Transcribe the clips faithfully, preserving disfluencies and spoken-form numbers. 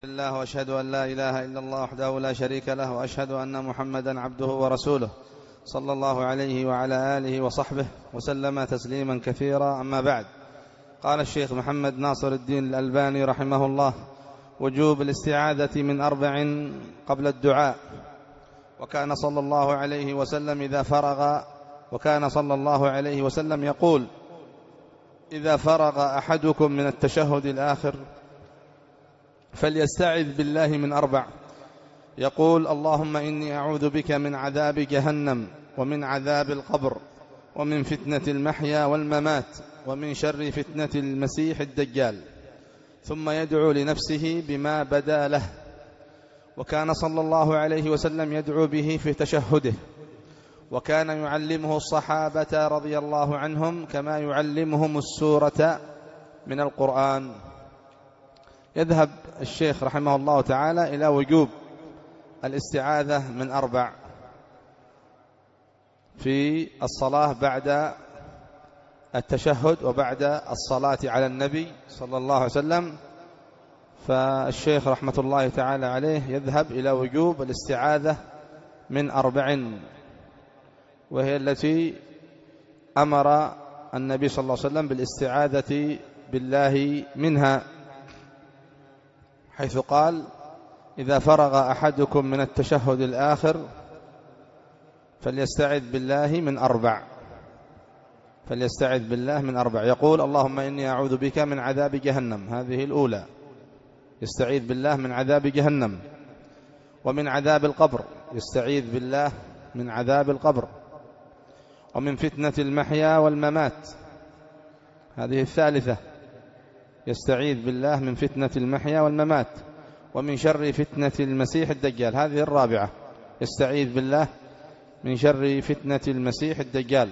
الله وأشهد أن لا إله إلا الله وحده لا شريك له وأشهد أن محمدا عبده ورسوله صلى الله عليه وعلى آله وصحبه وسلم تسليما كثيرا. أما بعد، قال الشيخ محمد ناصر الدين الألباني رحمه الله: وجوب الاستعاذة من أربع قبل الدعاء. وكان صلى الله عليه وسلم إذا فرغ وكان صلى الله عليه وسلم يقول: إذا فرغ أحدكم من التشهد الآخر فليستعذ بالله من أربع، يقول: اللهم إني أعوذ بك من عذاب جهنم ومن عذاب القبر ومن فتنة المحيا والممات ومن شر فتنة المسيح الدجال، ثم يدعو لنفسه بما بدا له. وكان صلى الله عليه وسلم يدعو به في تشهده، وكان يعلمه الصحابة رضي الله عنهم كما يعلمهم السورة من القرآن. يذهب الشيخ رحمه الله تعالى إلى وجوب الاستعاذة من أربع في الصلاة بعد التشهد وبعد الصلاة على النبي صلى الله عليه وسلم. فالشيخ رحمة الله تعالى عليه يذهب إلى وجوب الاستعاذة من أربع، وهي التي أمر النبي صلى الله عليه وسلم بالاستعاذة بالله منها، حيث قال: إذا فرغ أحدكم من التشهد الآخر فليستعذ بالله من أربع فليستعذ بالله من أربع يقول: اللهم إني أعوذ بك من عذاب جهنم، هذه الأولى، يستعيذ بالله من عذاب جهنم، ومن عذاب القبر، يستعيذ بالله من عذاب القبر، ومن فتنة المحيا والممات، هذه الثالثة، يستعيذ بالله من فتنة المحيا والممات، ومن شر فتنة المسيح الدجال، هذه الرابعة، يستعيذ بالله من شر فتنة المسيح الدجال.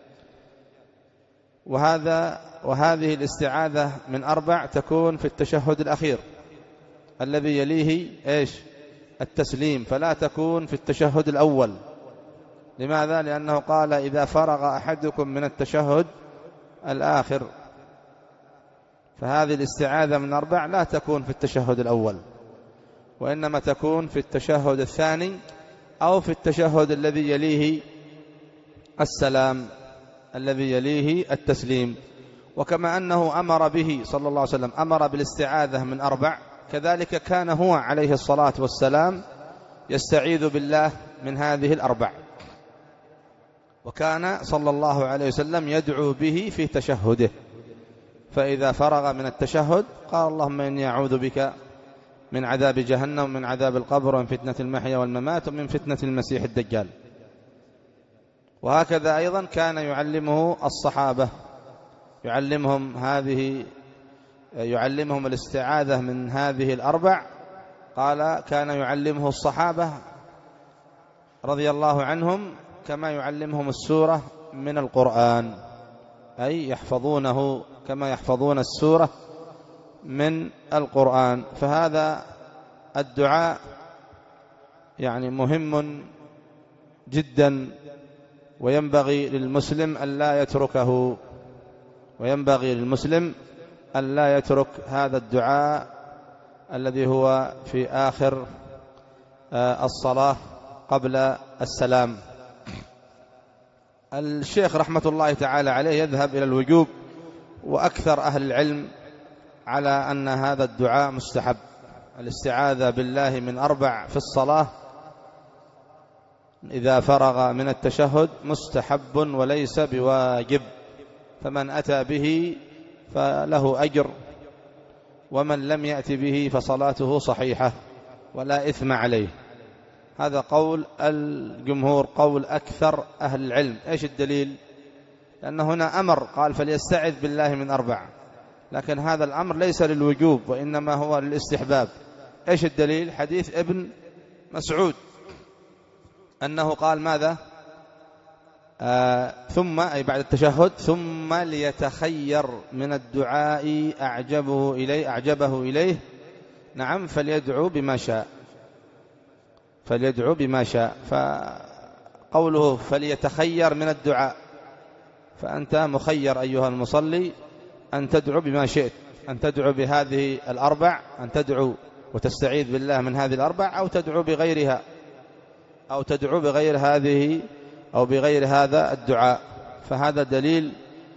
وهذا وهذه الاستعاذة من أربع تكون في التشهد الأخير الذي يليه إيش؟ التسليم، فلا تكون في التشهد الأول. لماذا؟ لأنه قال: إذا فرغ أحدكم من التشهد الآخر، فهذه الاستعاذة من أربع لا تكون في التشهد الأول، وإنما تكون في التشهد الثاني أو في التشهد الذي يليه السلام، الذي يليه التسليم. وكما أنه أمر به صلى الله عليه وسلم، أمر بالاستعاذة من أربع، كذلك كان هو عليه الصلاة والسلام يستعيذ بالله من هذه الأربع، وكان صلى الله عليه وسلم يدعو به في تشهده. فإذا فرغ من التشهد قال: اللهم إني أعوذ بك من عذاب جهنم ومن عذاب القبر ومن فتنة المحيا والممات ومن فتنة المسيح الدجال. وهكذا أيضا كان يعلمه الصحابة، يعلمهم هذه يعلمهم الاستعاذة من هذه الأربع. قال: كان يعلمه الصحابة رضي الله عنهم كما يعلمهم السورة من القرآن، أي يحفظونه كما يحفظون السورة من القرآن. فهذا الدعاء يعني مهم جدا، وينبغي للمسلم أن لا يتركه وينبغي للمسلم أن لا يترك هذا الدعاء الذي هو في آخر الصلاة قبل السلام. الشيخ رحمة الله تعالى عليه يذهب إلى الوجوب، وأكثر أهل العلم على أن هذا الدعاء مستحب، الاستعاذة بالله من أربع في الصلاة إذا فرغ من التشهد مستحب وليس بواجب، فمن أتى به فله أجر، ومن لم يأتي به فصلاته صحيحة ولا إثم عليه. هذا قول الجمهور، قول أكثر أهل العلم. إيش الدليل؟ لأن هنا أمر قال: فليستعذ بالله من أربع، لكن هذا الأمر ليس للوجوب وإنما هو للاستحباب. إيش الدليل؟ حديث ابن مسعود أنه قال ماذا؟ آه ثم أي بعد التشهد: ثم ليتخير من الدعاء أعجبه إليه أعجبه إليه نعم فليدعو بما شاء فليدعو بما شاء فقوله فليتخير من الدعاء، فأنت مخير أيها المصلي أن تدعو بما شئت، أن تدعو بهذه الأربع، أن تدعو وتستعيذ بالله من هذه الأربع، أو تدعو بغيرها، أو تدعو بغير هذه أو بغير هذا الدعاء. فهذا دليل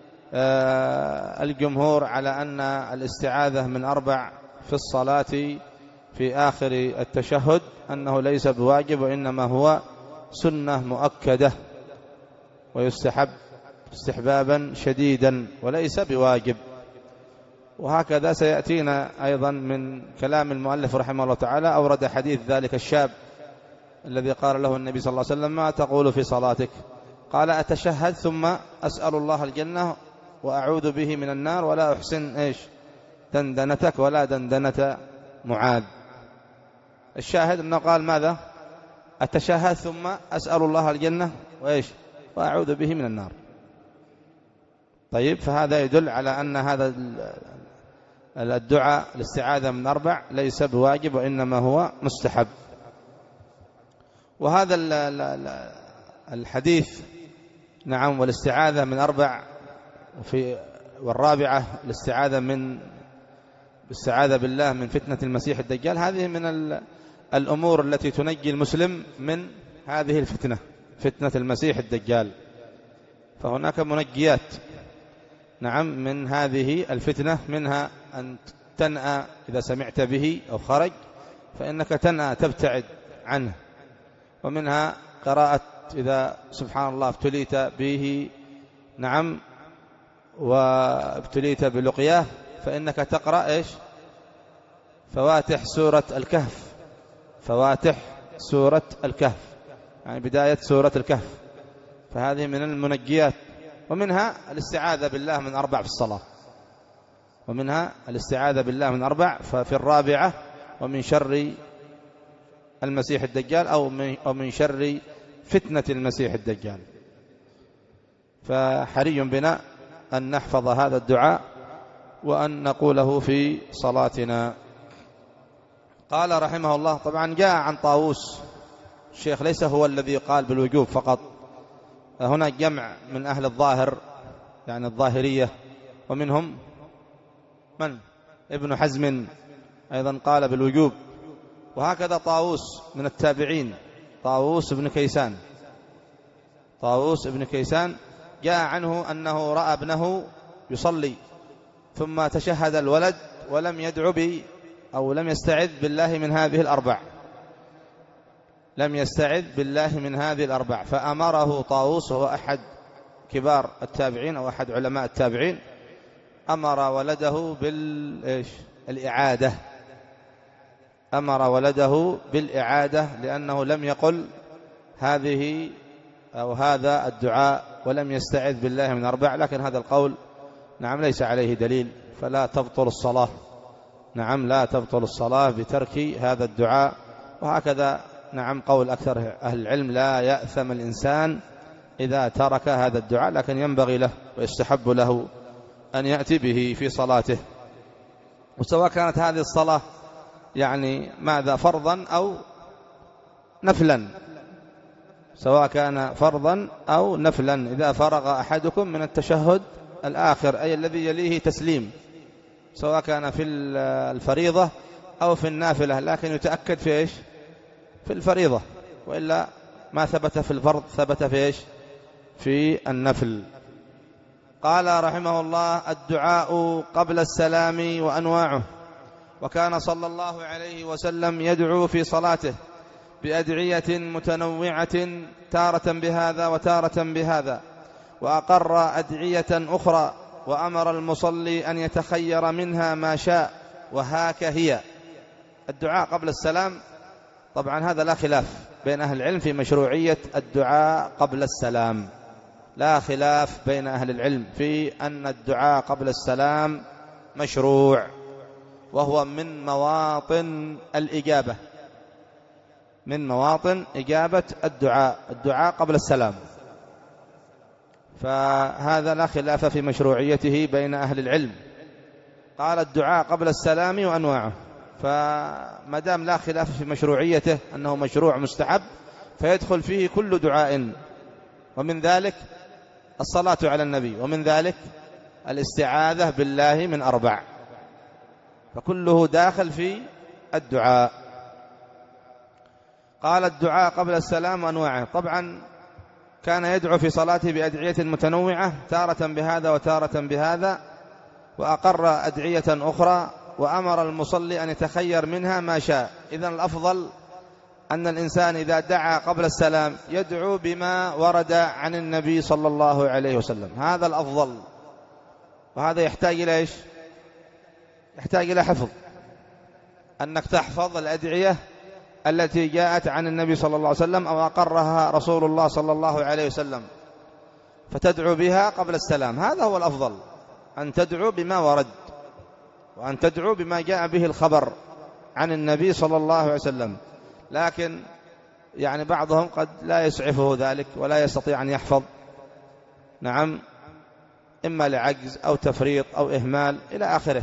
الجمهور على أن الاستعاذة من أربع في الصلاة في آخر التشهد أنه ليس بواجب، وإنما هو سنة مؤكدة ويستحب استحبابا شديدا وليس بواجب. وهكذا سيأتينا أيضا من كلام المؤلف رحمه الله تعالى، أورد حديث ذلك الشاب الذي قال له النبي صلى الله عليه وسلم: ما تقول في صلاتك؟ قال: أتشهد ثم أسأل الله الجنة وأعوذ به من النار ولا أحسن إيش دندنتك ولا دندنة معاذ. الشاهد أنه قال ماذا؟ أتشهد ثم أسأل الله الجنة وإيش وأعوذ به من النار. طيب، فهذا يدل على أن هذا الدعاء الاستعاذة من أربع ليس بواجب، وإنما هو مستحب. وهذا الحديث نعم والاستعاذة من أربع في والرابعة الاستعاذة من الاستعاذة بالله من فتنة المسيح الدجال، هذه من الأمور التي تنجي المسلم من هذه الفتنة، فتنة المسيح الدجال. فهناك منجيات نعم من هذه الفتنة، منها أن تنأى إذا سمعت به أو خرج فإنك تنأى تبتعد عنه، ومنها قراءة إذا سبحان الله ابتليت به نعم وابتليت بلقياه فإنك تقرأ إيش فواتح سورة الكهف، فواتح سورة الكهف يعني بداية سورة الكهف، فهذه من المنجيات. ومنها الاستعاذة بالله من أربع في الصلاة، ومنها الاستعاذة بالله من أربع ففي الرابعة ومن شر المسيح الدجال أو من, أو من شر فتنة المسيح الدجال. فحري بنا أن نحفظ هذا الدعاء وأن نقوله في صلاتنا. قال رحمه الله، طبعا جاء عن طاووس، الشيخ ليس هو الذي قال بالوجوب فقط، هناك جمع من أهل الظاهر يعني الظاهرية، ومنهم من ابن حزم أيضا قال بالوجوب، وهكذا طاووس من التابعين، طاووس ابن كيسان، طاووس ابن كيسان جاء عنه أنه رأى ابنه يصلي ثم تشهد الولد ولم يدعو بي أو لم يستعذ بالله من هذه الأربع، لم يستعذ بالله من هذه الأربع، فأمره طاووس وهو أحد كبار التابعين أو أحد علماء التابعين، أمر ولده بالإعادة، أمر ولده بالإعادة لأنه لم يقل هذه أو هذا الدعاء ولم يستعذ بالله من أربع. لكن هذا القول نعم ليس عليه دليل، فلا تبطل الصلاة، نعم لا تبطل الصلاة بترك هذا الدعاء. وهكذا نعم قول أكثر أهل العلم، لا يأثم الإنسان إذا ترك هذا الدعاء، لكن ينبغي له ويستحب له أن يأتي به في صلاته. وسواء كانت هذه الصلاة يعني ماذا فرضا أو نفلا، سواء كان فرضا أو نفلا، إذا فرغ أحدكم من التشهد الآخر أي الذي يليه تسليم، سواء كان في الفريضة أو في النافلة، لكن يتأكد في إيش في الفريضة، وإلا ما ثبت في الفرض ثبت في إيش في النفل. قال رحمه الله: الدعاء قبل السلام وأنواعه. وكان صلى الله عليه وسلم يدعو في صلاته بأدعية متنوعة تارة بهذا وتارة بهذا، وأقر أدعية أخرى، وأمر المصلي أن يتخير منها ما شاء، وهاك هي. الدعاء قبل السلام طبعا هذا لا خلاف بين أهل العلم في مشروعية الدعاء قبل السلام، لا خلاف بين أهل العلم في أن الدعاء قبل السلام مشروع، وهو من مواطن الإجابة، من مواطن إجابة الدعاء، الدعاء قبل السلام، فهذا لا خلاف في مشروعيته بين أهل العلم. قال الدعاء قبل السلام وأنواعه، فما دام لا خلاف في مشروعيته أنه مشروع مستحب فيدخل فيه كل دعاء، ومن ذلك الصلاة على النبي، ومن ذلك الاستعاذة بالله من أربع، فكله داخل في الدعاء. قال الدعاء قبل السلام أنواعه. طبعا كان يدعو في صلاته بأدعية متنوعة، تارة بهذا وتارة بهذا، وأقر أدعية أخرى، وأمر المصلي أن يتخير منها ما شاء. إذن الأفضل أن الإنسان إذا دعا قبل السلام يدعو بما ورد عن النبي صلى الله عليه وسلم، هذا الأفضل. وهذا يحتاج إلى إيش؟ يحتاج إلى حفظ، أنك تحفظ الأدعية التي جاءت عن النبي صلى الله عليه وسلم أو أقرها رسول الله صلى الله عليه وسلم، فتدعو بها قبل السلام. هذا هو الأفضل، أن تدعو بما ورد، وأن تدعو بما جاء به الخبر عن النبي صلى الله عليه وسلم. لكن يعني بعضهم قد لا يسعفه ذلك ولا يستطيع أن يحفظ، نعم، إما لعجز أو تفريط أو إهمال إلى آخره.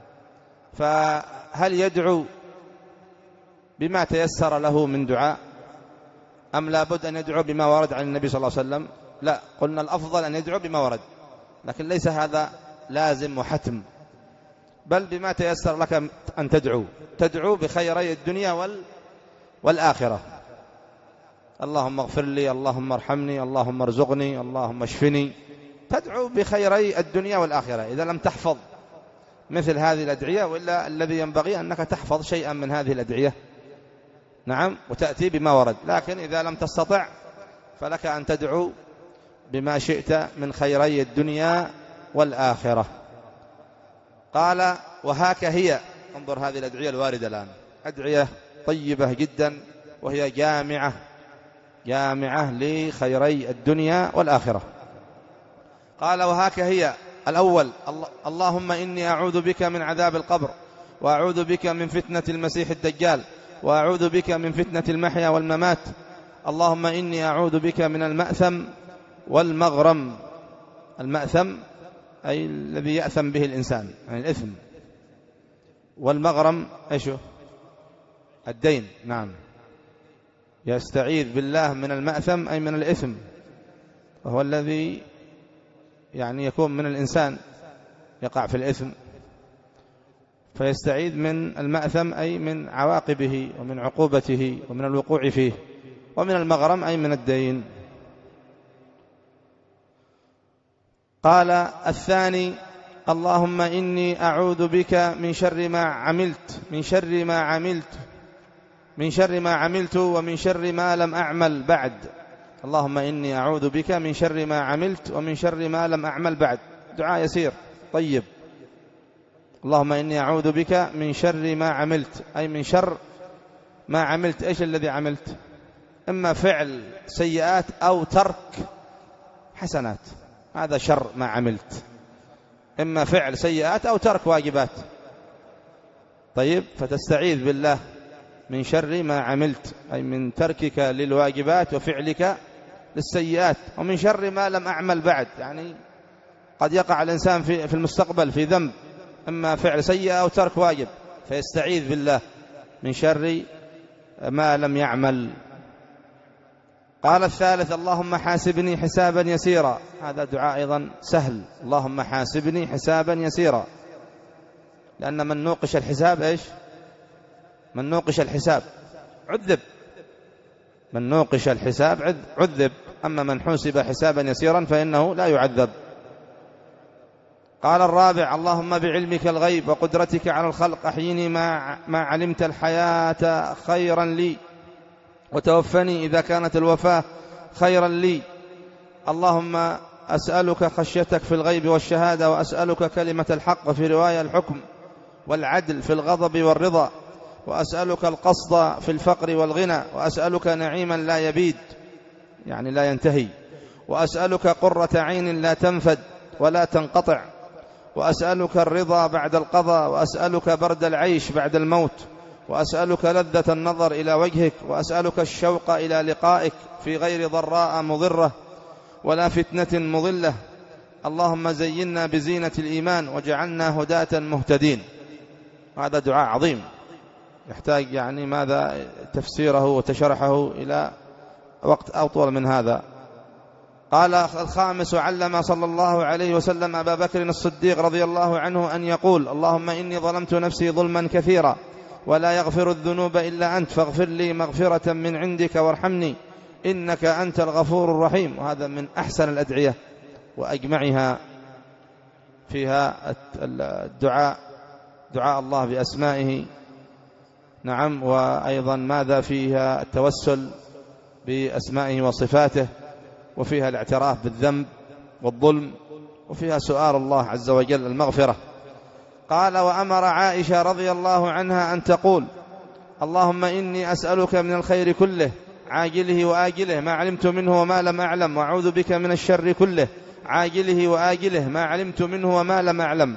فهل يدعو بما تيسر له من دعاء، أم لا بد أن يدعو بما ورد عن النبي صلى الله عليه وسلم؟ لا، قلنا الأفضل أن يدعو بما ورد، لكن ليس هذا لازم وحتم، بل بما تيسر لك أن تدعو. تدعو بخيري الدنيا وال والآخرة. اللهم اغفر لي، اللهم ارحمني، اللهم ارزقني، اللهم اشفني. تدعو بخيري الدنيا والآخرة إذا لم تحفظ مثل هذه الأدعية، وإلا الذي ينبغي أنك تحفظ شيئا من هذه الأدعية، نعم، وتأتي بما ورد. لكن إذا لم تستطع فلك أن تدعو بما شئت من خيري الدنيا والآخرة. قال وهاك هي. انظر هذه الأدعية الواردة الآن، أدعية طيبة جدا، وهي جامعة جامعة لخيري الدنيا والآخرة. قال وهاك هي. الأول: اللهم إني أعوذ بك من عذاب القبر، وأعوذ بك من فتنة المسيح الدجال، وأعوذ بك من فتنة المحيا والممات. اللهم إني أعوذ بك من المأثم والمغرم. المأثم أي الذي يأثم به الإنسان، يعني الإثم. والمغرم إيشه؟ الدين. نعم، يستعيذ بالله من المأثم أي من الإثم، وهو الذي يعني يكون من الإنسان يقع في الإثم، فيستعيذ من المأثم أي من عواقبه ومن عقوبته ومن الوقوع فيه، ومن المغرم أي من الدين. قال الثاني: اللهم إني أعوذ بك من شر ما عملت من شر ما عملت من شر ما عملت ومن شر ما لم أعمل بعد. اللهم إني أعوذ بك من شر ما عملت ومن شر ما لم أعمل بعد. دعاء يسير طيب. اللهم إني أعوذ بك من شر ما عملت، أي من شر ما عملت. إيش الذي عملت؟ إما فعل سيئات أو ترك حسنات، هذا شر ما عملت. إما فعل سيئات أو ترك واجبات. طيب، فتستعيذ بالله من شر ما عملت، أي من تركك للواجبات وفعلك للسيئات، ومن شر ما لم أعمل بعد، يعني قد يقع الإنسان في في المستقبل في ذنب، إما فعل سيئة أو ترك واجب، فيستعيذ بالله من شر ما لم يعمل. قال الثالث: اللهم حاسبني حسابا يسيرا. هذا دعاء أيضا سهل. اللهم حاسبني حسابا يسيرا، لأن من نوقش الحساب إيش؟ من نوقش الحساب عذب. من نوقش الحساب عذب، أما من حسب حسابا يسيرا فإنه لا يعذب. قال الرابع: اللهم بعلمك الغيب وقدرتك على الخلق أحيني ما ما علمت الحياة خيرا لي، وتوفني إذا كانت الوفاة خيرا لي. اللهم أسألك خشيتك في الغيب والشهادة، وأسألك كلمة الحق في رواية الحكم، والعدل في الغضب والرضا، وأسألك القصد في الفقر والغنى، وأسألك نعيما لا يبيد، يعني لا ينتهي، وأسألك قرة عين لا تنفد ولا تنقطع، وأسألك الرضا بعد القضاء، وأسألك برد العيش بعد الموت، وأسألك لذة النظر إلى وجهك، وأسألك الشوق إلى لقائك في غير ضراء مضرة ولا فتنة مضلة. اللهم زينا بزينة الإيمان وجعلنا هداة مهتدين. هذا دعاء عظيم يحتاج يعني ماذا تفسيره وتشرحه إلى وقت أطول من هذا. قال الخامس: علم صلى الله عليه وسلم أبا بكر الصديق رضي الله عنه أن يقول: اللهم إني ظلمت نفسي ظلما كثيرا ولا يغفر الذنوب إلا أنت فاغفر لي مغفرة من عندك وارحمني إنك أنت الغفور الرحيم. وهذا من أحسن الأدعية وأجمعها، فيها الدعاء دعاء الله بأسمائه، نعم، وأيضا ماذا فيها التوسل بأسمائه وصفاته، وفيها الاعتراف بالذنب والظلم، وفيها سؤال الله عز وجل المغفرة. قال: وأمر عائشة رضي الله عنها أن تقول: اللهم إني أسألك من الخير كله عاجله وآجله ما علمت منه وما لم أعلم، وأعوذ بك من الشر كله عاجله وآجله ما علمت منه وما لم أعلم،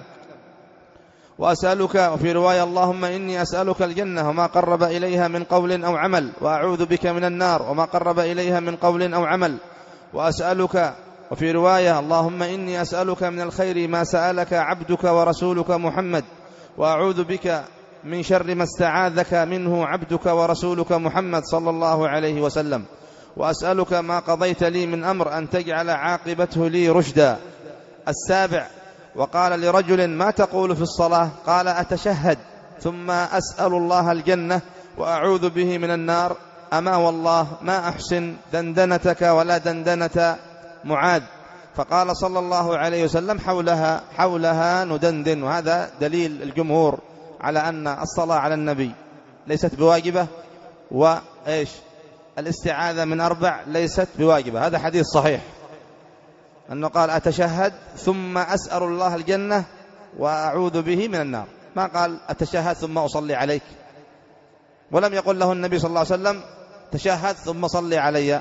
وأسألك، وفي رواية: اللهم إني أسألك الجنة وما قرب إليها من قول أو عمل، وأعوذ بك من النار وما قرب إليها من قول أو عمل، وأسألك، وفي رواية: اللهم إني أسألك من الخير ما سألك عبدك ورسولك محمد، وأعوذ بك من شر ما استعاذك منه عبدك ورسولك محمد صلى الله عليه وسلم، وأسألك ما قضيت لي من أمر أن تجعل عاقبته لي رشدا. السابع: وقال لرجل: ما تقول في الصلاة؟ قال: أتشهد ثم أسأل الله الجنة وأعوذ به من النار. أما والله ما أحسن دندنتك ولا دندنة معاذ. فقال صلى الله عليه وسلم: حولها حولها ندندن. وهذا دليل الجمهور على أن الصلاة على النبي ليست بواجبة، وإيش الاستعاذة من أربع ليست بواجبة. هذا حديث صحيح أنه قال: أتشهد ثم أسأل الله الجنة وأعوذ به من النار، ما قال أتشهد ثم أصلي عليك، ولم يقل له النبي صلى الله عليه وسلم تشهد ثم صلي علي،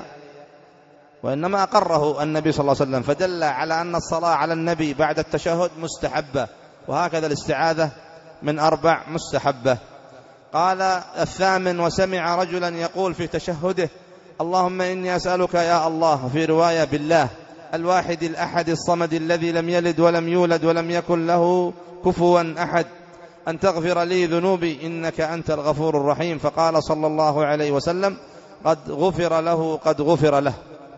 وإنما أقره النبي صلى الله عليه وسلم، فدل على أن الصلاة على النبي بعد التشهد مستحبة، وهكذا الاستعاذة من أربع مستحبة. قال الثامن: وسمع رجلا يقول في تشهده: اللهم إني أسألك يا الله، في رواية بالله الواحد الأحد الصمد الذي لم يلد ولم يولد ولم يكن له كفوا أحد، أن تغفر لي ذنوبي إنك أنت الغفور الرحيم. فقال صلى الله عليه وسلم: قد غفر له قد غفر له.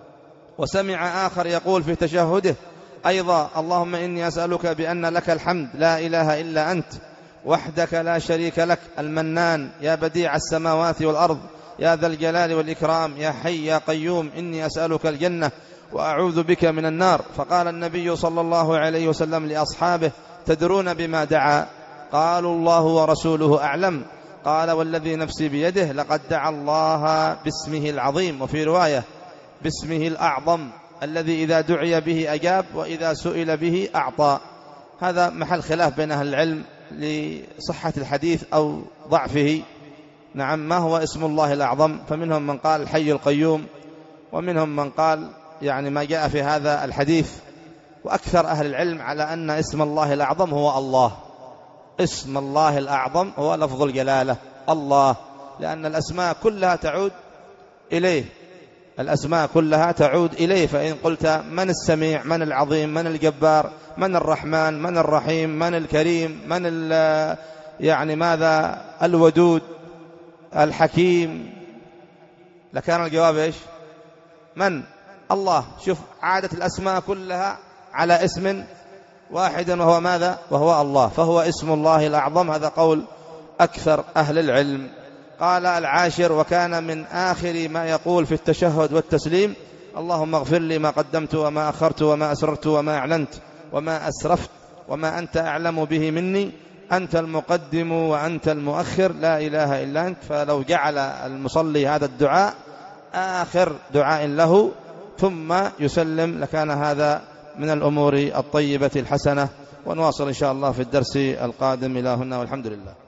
وسمع آخر يقول في تشهده أيضا: اللهم إني أسألك بأن لك الحمد لا إله إلا أنت وحدك لا شريك لك المنان يا بديع السماوات والأرض يا ذا الجلال والإكرام يا حي يا قيوم إني أسألك الجنة وأعوذ بك من النار. فقال النبي صلى الله عليه وسلم لأصحابه: تدرون بما دعا؟ قالوا: الله ورسوله أعلم. قال: والذي نفسي بيده لقد دعا الله باسمه العظيم، وفي رواية باسمه الأعظم الذي إذا دعي به أجاب وإذا سئل به أعطى. هذا محل خلاف بين أهل العلم لصحة الحديث أو ضعفه. نعم، ما هو اسم الله الأعظم؟ فمنهم من قال الحي القيوم، ومنهم من قال يعني ما جاء في هذا الحديث. وأكثر أهل العلم على أن اسم الله الأعظم هو الله. اسم الله الأعظم هو لفظ الجلالة الله، لأن الأسماء كلها تعود إليه، الأسماء كلها تعود إليه. فإن قلت من السميع، من العظيم، من الجبار، من الرحمن، من الرحيم، من الكريم، من يعني ماذا الودود الحكيم، لكان الجواب إيش؟ من؟ الله. شوف، عادة الأسماء كلها على اسم واحد وهو ماذا؟ وهو الله، فهو اسم الله الأعظم. هذا قول أكثر أهل العلم. قال العاشر: وكان من آخر ما يقول في التشهد والتسليم: اللهم اغفر لي ما قدمت وما أخرت وما أسررت وما أعلنت وما أسرفت وما أنت أعلم به مني، أنت المقدم وأنت المؤخر لا إله إلا أنت. فلو جعل المصلي هذا الدعاء آخر دعاء له ثم يسلم لكان هذا من الأمور الطيبة الحسنة. ونواصل إن شاء الله في الدرس القادم. إلى هنا والحمد لله.